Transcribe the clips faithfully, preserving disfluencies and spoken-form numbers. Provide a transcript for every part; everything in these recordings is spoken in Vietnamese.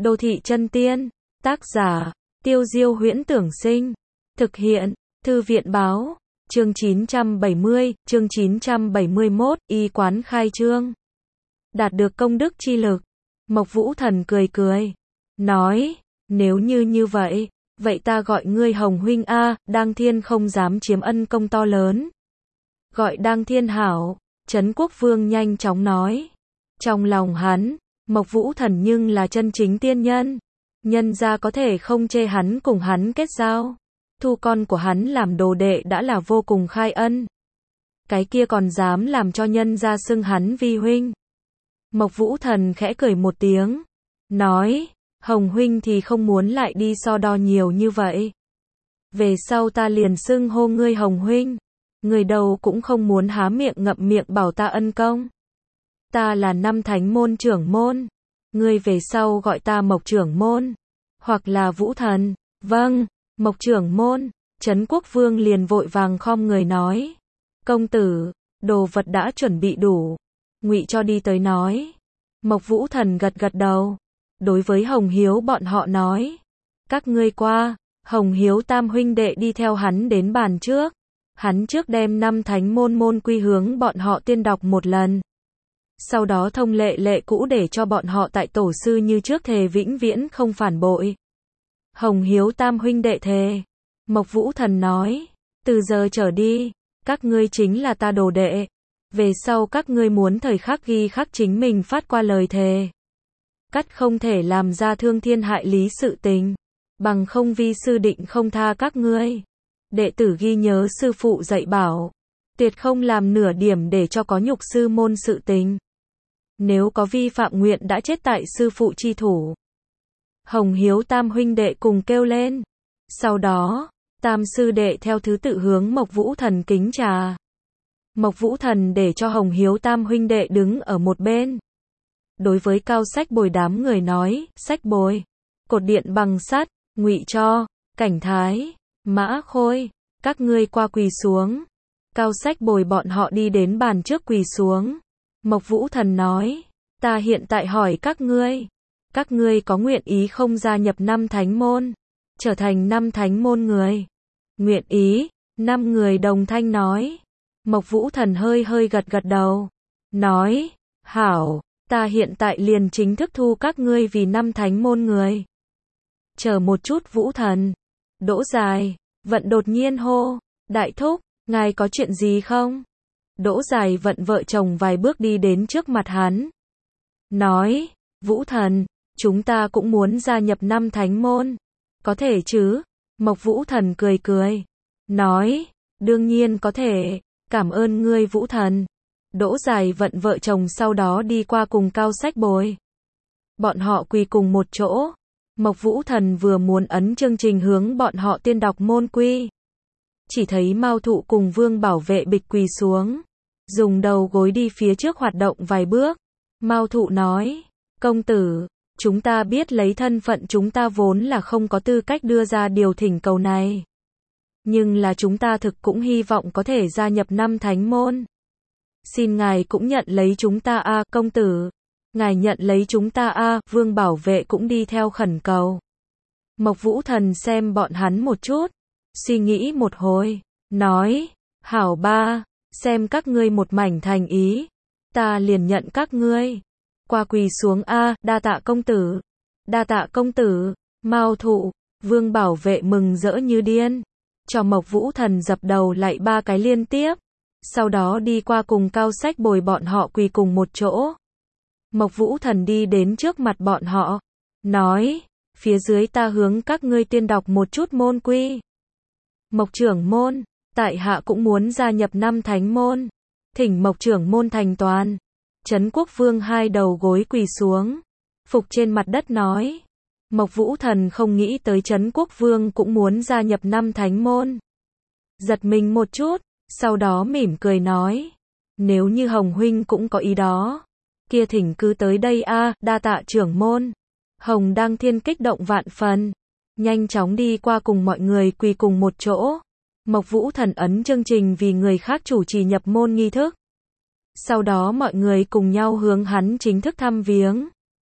Đô thị chân tiên, tác giả, Tiêu Diêu Huyễn Tưởng Sinh, thực hiện, Thư viện Báo, chương chín trăm bảy mươi, chương chín trăm bảy mươi mốt, y quán khai trương. Đạt được công đức chi lực, Mộc Vũ Thần cười cười, nói, nếu như như vậy, vậy ta gọi ngươi Hồng huynh a, Đang Thiên không dám chiếm ân công to lớn. Gọi Đang Thiên hảo, Trấn Quốc Vương nhanh chóng nói. Trong lòng hắn, Mộc Vũ Thần nhưng là chân chính tiên nhân, nhân gia có thể không chê hắn cùng hắn kết giao, thu con của hắn làm đồ đệ đã là vô cùng khai ân. Cái kia còn dám làm cho nhân gia xưng hắn vi huynh. Mộc Vũ Thần khẽ cười một tiếng, nói, Hồng huynh thì không muốn lại đi so đo nhiều như vậy. Về sau ta liền xưng hô ngươi Hồng huynh, người đầu cũng không muốn há miệng ngậm miệng bảo ta ân công. Ta là năm thánh môn trưởng môn, ngươi về sau gọi ta Mộc trưởng môn, hoặc là Vũ Thần. Vâng, Mộc trưởng môn. Trấn Quốc Vương liền vội vàng khom người nói, công tử, đồ vật đã chuẩn bị đủ, ngụy cho đi tới nói. Mộc Vũ Thần gật gật đầu, đối với Hồng Hiếu bọn họ nói, các ngươi qua. Hồng Hiếu tam huynh đệ đi theo hắn đến bàn trước, hắn trước đem năm thánh môn môn quy hướng bọn họ tiên đọc một lần. Sau đó thông lệ lệ cũ để cho bọn họ tại tổ sư như trước thề vĩnh viễn không phản bội. Hồng Hiếu tam huynh đệ thề. Mộc Vũ Thần nói, từ giờ trở đi, các ngươi chính là ta đồ đệ. Về sau các ngươi muốn thời khắc ghi khắc chính mình phát qua lời thề. Cắt không thể làm ra thương thiên hại lý sự tình, bằng không vi sư định không tha các ngươi. Đệ tử ghi nhớ sư phụ dạy bảo, tuyệt không làm nửa điểm để cho có nhục sư môn sự tình. Nếu có vi phạm nguyện đã chết tại sư phụ chi thủ. Hồng Hiếu tam huynh đệ cùng kêu lên. Sau đó, tam sư đệ theo thứ tự hướng Mộc Vũ Thần kính trà. Mộc Vũ Thần để cho Hồng Hiếu tam huynh đệ đứng ở một bên. Đối với Cao Sách Bồi đám người nói, Sách Bồi, cột điện bằng sắt, Ngụy Cho, Cảnh Thái, Mã Khôi, các ngươi qua quỳ xuống. Cao Sách Bồi bọn họ đi đến bàn trước quỳ xuống. Mộc Vũ Thần nói, ta hiện tại hỏi các ngươi, các ngươi có nguyện ý không gia nhập năm thánh môn, trở thành năm thánh môn người? Nguyện ý. Năm người đồng thanh nói. Mộc Vũ Thần hơi hơi gật gật đầu, nói, hảo, ta hiện tại liền chính thức thu các ngươi vì năm thánh môn người. Chờ một chút Vũ Thần. Đỗ Dài, Vận đột nhiên hô, đại thúc, ngài có chuyện gì không? Đỗ Dài Vận vợ chồng vài bước đi đến trước mặt hắn. Nói, Vũ Thần, chúng ta cũng muốn gia nhập năm thánh môn. Có thể chứ? Mộc Vũ Thần cười cười. Nói, đương nhiên có thể, cảm ơn ngươi Vũ Thần. Đỗ Dài Vận vợ chồng sau đó đi qua cùng Cao Sách Bồi. Bọn họ quỳ cùng một chỗ. Mộc Vũ Thần vừa muốn ấn chương trình hướng bọn họ tiên đọc môn quy. Chỉ thấy Mao Thụ cùng Vương Bảo Vệ bịch quỳ xuống, dùng đầu gối đi phía trước hoạt động vài bước. Mao Thụ nói, công tử, chúng ta biết lấy thân phận chúng ta vốn là không có tư cách đưa ra điều thỉnh cầu này. Nhưng là chúng ta thực cũng hy vọng có thể gia nhập năm thánh môn. Xin ngài cũng nhận lấy chúng ta a, à, công tử. Ngài nhận lấy chúng ta a, à, Vương Bảo Vệ cũng đi theo khẩn cầu. Mộc Vũ Thần xem bọn hắn một chút, suy nghĩ một hồi, nói, hảo ba, xem các ngươi một mảnh thành ý, ta liền nhận các ngươi. Qua quỳ xuống a, à, đa tạ công tử. Đa tạ công tử. Mao Thụ, Vương Bảo Vệ mừng rỡ như điên, cho Mộc Vũ Thần dập đầu lại ba cái liên tiếp. Sau đó đi qua cùng Cao Sách Bồi bọn họ quỳ cùng một chỗ. Mộc Vũ Thần đi đến trước mặt bọn họ, nói, phía dưới ta hướng các ngươi tiên đọc một chút môn quy. Mộc trưởng môn, tại hạ cũng muốn gia nhập năm thánh môn, thỉnh Mộc trưởng môn thành toàn. Trấn Quốc Vương hai đầu gối quỳ xuống, phục trên mặt đất nói. Mộc Vũ Thần không nghĩ tới Trấn Quốc Vương cũng muốn gia nhập năm thánh môn. Giật mình một chút, sau đó mỉm cười nói, nếu như Hồng huynh cũng có ý đó, kia thỉnh cứ tới đây a, à, đa tạ trưởng môn. Hồng Đang Thiên kích động vạn phần, nhanh chóng đi qua cùng mọi người quỳ cùng một chỗ. Mộc Vũ Thần ấn chương trình vì người khác chủ trì nhập môn nghi thức. Sau đó mọi người cùng nhau hướng hắn chính thức thăm viếng.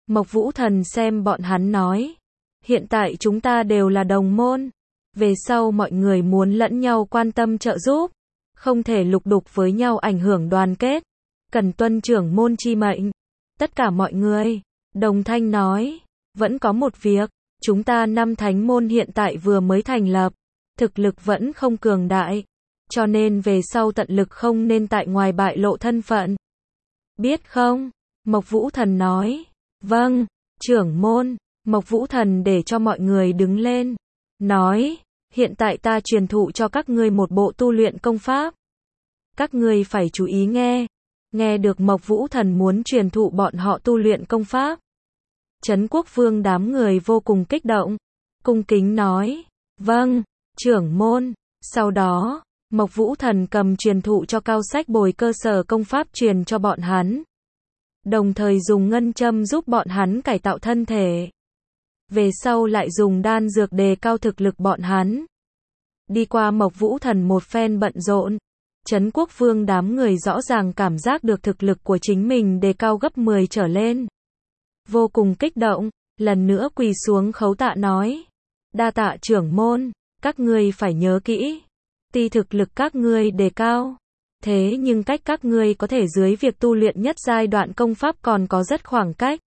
Mộc Vũ Thần xem bọn hắn nói. Hiện tại chúng ta đều là đồng môn. Về sau mọi người muốn lẫn nhau quan tâm trợ giúp. Không thể lục đục với nhau ảnh hưởng đoàn kết. Cần tuân trưởng môn chi mệnh. Tất cả mọi người. Đồng thanh nói. Vẫn có một việc. Chúng ta năm thánh môn hiện tại vừa mới thành lập. Thực lực vẫn không cường đại. Cho nên về sau tận lực không nên tại ngoài bại lộ thân phận. Biết không? Mộc Vũ Thần nói. Vâng, trưởng môn. Mộc Vũ Thần để cho mọi người đứng lên. Nói. Hiện tại ta truyền thụ cho các ngươi một bộ tu luyện công pháp. Các ngươi phải chú ý nghe. Nghe được Mộc Vũ Thần muốn truyền thụ bọn họ tu luyện công pháp. Trấn Quốc Vương đám người vô cùng kích động. Cung kính nói. Vâng, trưởng môn. Sau đó, Mộc Vũ Thần cầm truyền thụ cho Cao Sách Bồi cơ sở công pháp truyền cho bọn hắn. Đồng thời dùng ngân châm giúp bọn hắn cải tạo thân thể. Về sau lại dùng đan dược đề cao thực lực bọn hắn. Đi qua Mộc Vũ Thần một phen bận rộn. Trấn Quốc Vương đám người rõ ràng cảm giác được thực lực của chính mình đề cao gấp mười trở lên. Vô cùng kích động, lần nữa quỳ xuống khấu tạ nói. Đa tạ trưởng môn, các ngươi phải nhớ kỹ. Tuy thực lực các ngươi đề cao. Thế nhưng cách các ngươi có thể dưới việc tu luyện nhất giai đoạn công pháp còn có rất khoảng cách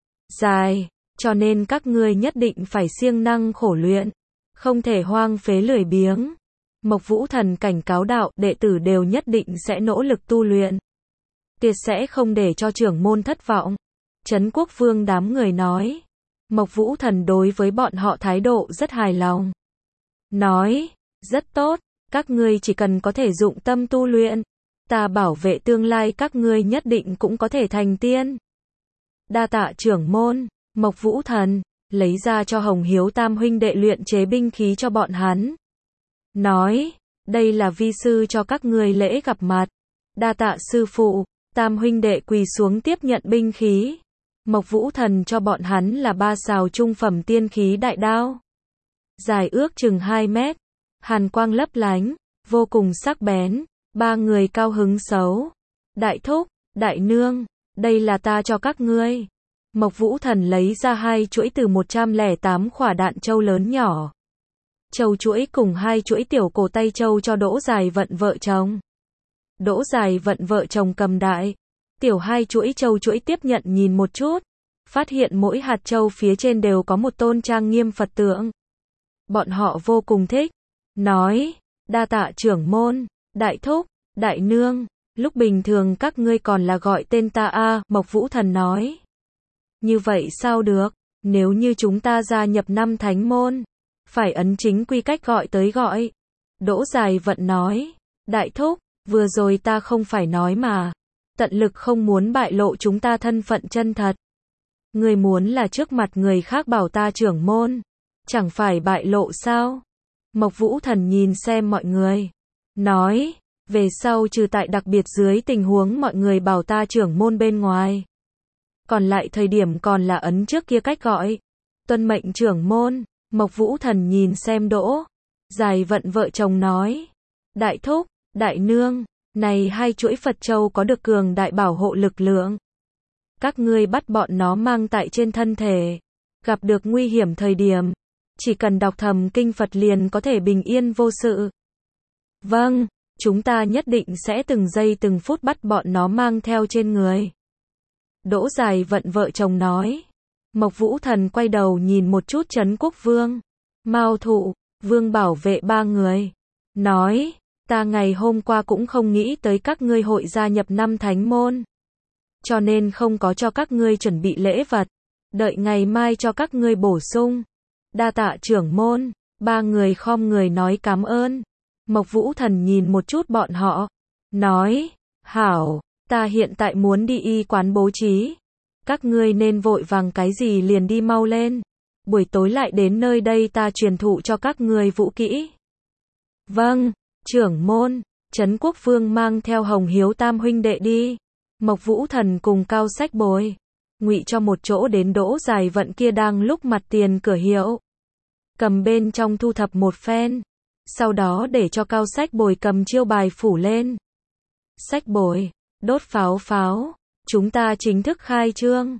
dài. Cho nên các ngươi nhất định phải siêng năng khổ luyện. Không thể hoang phế lười biếng. Mộc Vũ Thần cảnh cáo đạo đệ tử đều nhất định sẽ nỗ lực tu luyện. Tuyệt sẽ không để cho trưởng môn thất vọng. Trấn Quốc Vương đám người nói. Mộc Vũ Thần đối với bọn họ thái độ rất hài lòng. Nói, rất tốt, các ngươi chỉ cần có thể dụng tâm tu luyện. Ta bảo vệ tương lai các ngươi nhất định cũng có thể thành tiên. Đa tạ trưởng môn, Mộc Vũ Thần, lấy ra cho Hồng Hiếu tam huynh đệ luyện chế binh khí cho bọn hắn. Nói, đây là vi sư cho các ngươi lễ gặp mặt. Đa tạ sư phụ, tam huynh đệ quỳ xuống tiếp nhận binh khí. Mộc Vũ Thần cho bọn hắn là ba sào trung phẩm tiên khí đại đao. Dài ước chừng hai mét, hàn quang lấp lánh, vô cùng sắc bén, ba người cao hứng xấu. Đại thúc, đại nương, đây là ta cho các ngươi. Mộc Vũ Thần lấy ra hai chuỗi từ một trăm lẻ tám khỏa đạn châu lớn nhỏ. Châu chuỗi cùng hai chuỗi tiểu cổ tay châu cho Đỗ Dài Vận vợ chồng. Đỗ Dài Vận vợ chồng cầm đại. Tiểu hai chuỗi châu chuỗi tiếp nhận nhìn một chút. Phát hiện mỗi hạt châu phía trên đều có một tôn trang nghiêm Phật tượng. Bọn họ vô cùng thích. Nói, đa tạ trưởng môn, đại thúc, đại nương. Lúc bình thường các ngươi còn là gọi tên ta a à, Mộc Vũ Thần nói. Như vậy sao được, nếu như chúng ta gia nhập năm thánh môn. Phải ấn chính quy cách gọi tới gọi. Đỗ Dài Vận nói. Đại thúc, vừa rồi ta không phải nói mà. Tận lực không muốn bại lộ chúng ta thân phận chân thật. Người muốn là trước mặt người khác bảo ta trưởng môn. Chẳng phải bại lộ sao? Mộc Vũ Thần nhìn xem mọi người. Nói. Về sau trừ tại đặc biệt dưới tình huống mọi người bảo ta trưởng môn bên ngoài. Còn lại thời điểm còn là ấn trước kia cách gọi. Tuân mệnh trưởng môn. Mộc Vũ Thần nhìn xem Đỗ Dài Vận vợ chồng nói. Đại thúc, đại nương, này hai chuỗi Phật châu có được cường đại bảo hộ lực lượng. Các ngươi bắt bọn nó mang tại trên thân thể. Gặp được nguy hiểm thời điểm. Chỉ cần đọc thầm kinh Phật liền có thể bình yên vô sự. Vâng, chúng ta nhất định sẽ từng giây từng phút bắt bọn nó mang theo trên người. Đỗ Dài Vận vợ chồng nói. Mộc Vũ Thần quay đầu nhìn một chút Trấn Quốc Vương. Mao Thụ, Vương Bảo Vệ ba người. Nói, ta ngày hôm qua cũng không nghĩ tới các ngươi hội gia nhập năm thánh môn. Cho nên không có cho các ngươi chuẩn bị lễ vật. Đợi ngày mai cho các ngươi bổ sung. Đa tạ trưởng môn, ba người khom người nói cảm ơn. Mộc Vũ Thần nhìn một chút bọn họ. Nói, hảo, ta hiện tại muốn đi y quán bố trí. Các ngươi nên vội vàng cái gì liền đi mau lên. Buổi tối lại đến nơi đây ta truyền thụ cho các ngươi vũ kỹ. Vâng, trưởng môn. Trấn Quốc Vương mang theo Hồng Hiếu tam huynh đệ đi. Mộc Vũ Thần cùng Cao Sách Bồi. Ngụy cho một chỗ đến Đỗ Dài Vận kia đang lúc mặt tiền cửa hiệu. Cầm bên trong thu thập một phen. Sau đó để cho Cao Sách Bồi cầm chiêu bài phủ lên. Sách Bồi, đốt pháo pháo. Chúng ta chính thức khai trương.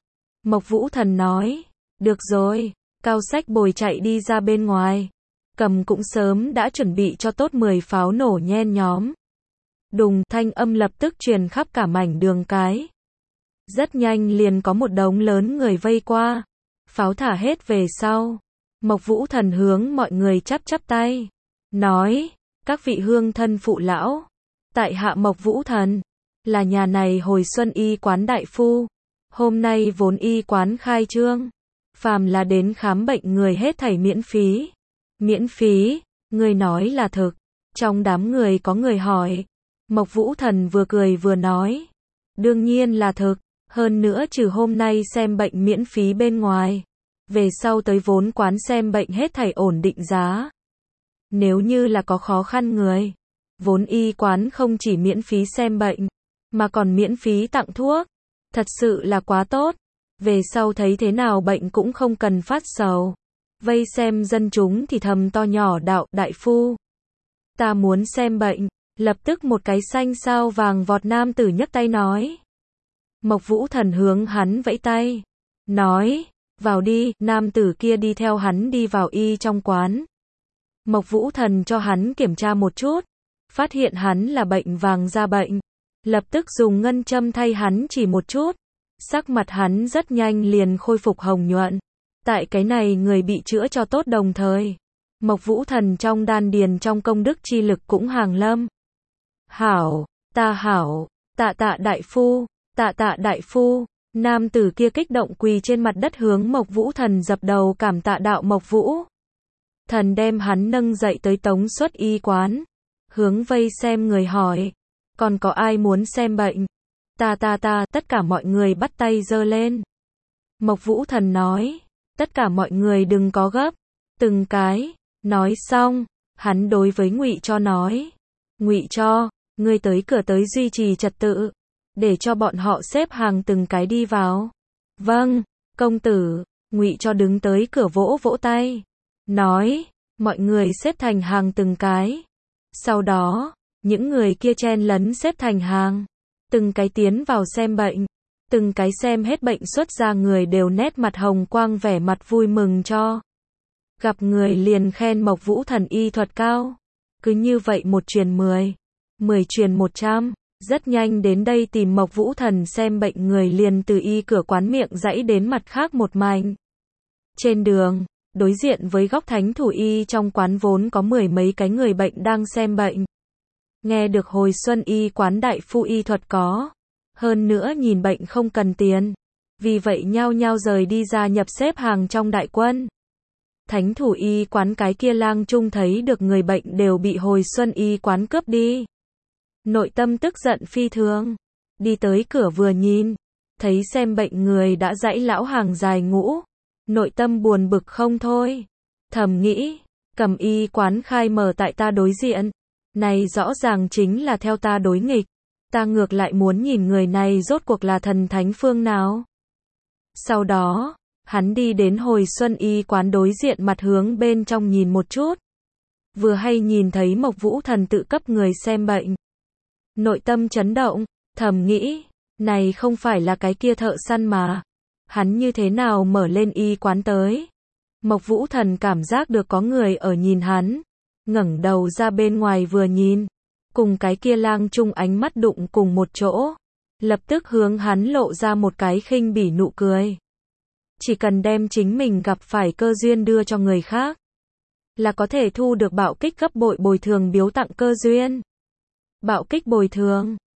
Mộc Vũ Thần nói, được rồi, Cao Sách Bồi chạy đi ra bên ngoài. Cầm cũng sớm đã chuẩn bị cho tốt mười pháo nổ nhen nhóm. Đùng, thanh âm lập tức truyền khắp cả mảnh đường cái. Rất nhanh liền có một đống lớn người vây qua. Pháo thả hết về sau. Mộc Vũ Thần hướng mọi người chắp chắp tay. Nói, các vị hương thân phụ lão. Tại hạ Mộc Vũ Thần. Là nhà này hồi xuân y quán đại phu. Hôm nay vốn y quán khai trương. Phàm là đến khám bệnh người hết thảy miễn phí. Miễn phí, người nói là thực. Trong đám người có người hỏi. Mộc Vũ Thần vừa cười vừa nói. Đương nhiên là thực. Hơn nữa trừ hôm nay xem bệnh miễn phí bên ngoài. Về sau tới vốn quán xem bệnh hết thảy ổn định giá. Nếu như là có khó khăn người. Vốn y quán không chỉ miễn phí xem bệnh. Mà còn miễn phí tặng thuốc. Thật sự là quá tốt. Về sau thấy thế nào bệnh cũng không cần phát sầu. Vây xem dân chúng thì thầm to nhỏ đạo, đại phu. Ta muốn xem bệnh. Lập tức một cái xanh sao vàng vọt nam tử nhấc tay nói. Mộc Vũ Thần hướng hắn vẫy tay. Nói, vào đi, nam tử kia đi theo hắn đi vào y trong quán. Mộc Vũ Thần cho hắn kiểm tra một chút. Phát hiện hắn là bệnh vàng da bệnh. Lập tức dùng ngân châm thay hắn chỉ một chút. Sắc mặt hắn rất nhanh liền khôi phục hồng nhuận. Tại cái này người bị chữa cho tốt đồng thời. Mộc Vũ Thần trong đan điền trong công đức chi lực cũng hàng lâm. Hảo, ta hảo, tạ tạ đại phu, tạ tạ đại phu. Nam tử kia kích động quỳ trên mặt đất hướng Mộc Vũ Thần dập đầu cảm tạ đạo Mộc Vũ. Thần đem hắn nâng dậy tới tống xuất y quán. Hướng vây xem người hỏi. Còn có ai muốn xem bệnh? Ta ta ta, tất cả mọi người bắt tay giơ lên. Mộc Vũ Thần nói. Tất cả mọi người đừng có gấp. Từng cái. Nói xong, hắn đối với Ngụy Cho nói. Ngụy Cho, ngươi tới cửa tới duy trì trật tự. Để cho bọn họ xếp hàng từng cái đi vào. Vâng, công tử. Ngụy Cho đứng tới cửa vỗ vỗ tay. Nói, mọi người xếp thành hàng từng cái. Sau đó, những người kia chen lấn xếp thành hàng. Từng cái tiến vào xem bệnh. Từng cái xem hết bệnh xuất ra người đều nét mặt hồng quang vẻ mặt vui mừng cho. Gặp người liền khen Mộc Vũ Thần y thuật cao. Cứ như vậy một truyền mười. Mười truyền một trăm. Rất nhanh đến đây tìm Mộc Vũ Thần xem bệnh người liền từ y cửa quán miệng dãy đến mặt khác một mảnh. Trên đường, đối diện với góc thánh thủ y trong quán vốn có mười mấy cái người bệnh đang xem bệnh. Nghe được hồi xuân y quán đại phu y thuật có. Hơn nữa nhìn bệnh không cần tiền. Vì vậy nhao nhao rời đi ra nhập xếp hàng trong đại quân. Thánh thủ y quán cái kia lang trung thấy được người bệnh đều bị hồi xuân y quán cướp đi. Nội tâm tức giận phi thường. Đi tới cửa vừa nhìn. Thấy xem bệnh người đã dãy lão hàng dài ngũ. Nội tâm buồn bực không thôi. Thầm nghĩ. Cầm y quán khai mở tại ta đối diện. Này rõ ràng chính là theo ta đối nghịch. Ta ngược lại muốn nhìn người này rốt cuộc là thần thánh phương nào. Sau đó, hắn đi đến hồi xuân y quán đối diện mặt hướng bên trong nhìn một chút. Vừa hay nhìn thấy Mộc Vũ Thần tự cấp người xem bệnh. Nội tâm chấn động, thầm nghĩ, này không phải là cái kia thợ săn mà. Hắn như thế nào mở lên y quán tới. Mộc Vũ Thần cảm giác được có người ở nhìn hắn. Ngẩng đầu ra bên ngoài vừa nhìn. Cùng cái kia lang trung ánh mắt đụng cùng một chỗ. Lập tức hướng hắn lộ ra một cái khinh bỉ nụ cười. Chỉ cần đem chính mình gặp phải cơ duyên đưa cho người khác. Là có thể thu được bạo kích gấp bội bồi thường biếu tặng cơ duyên. Bạo kích bồi thường.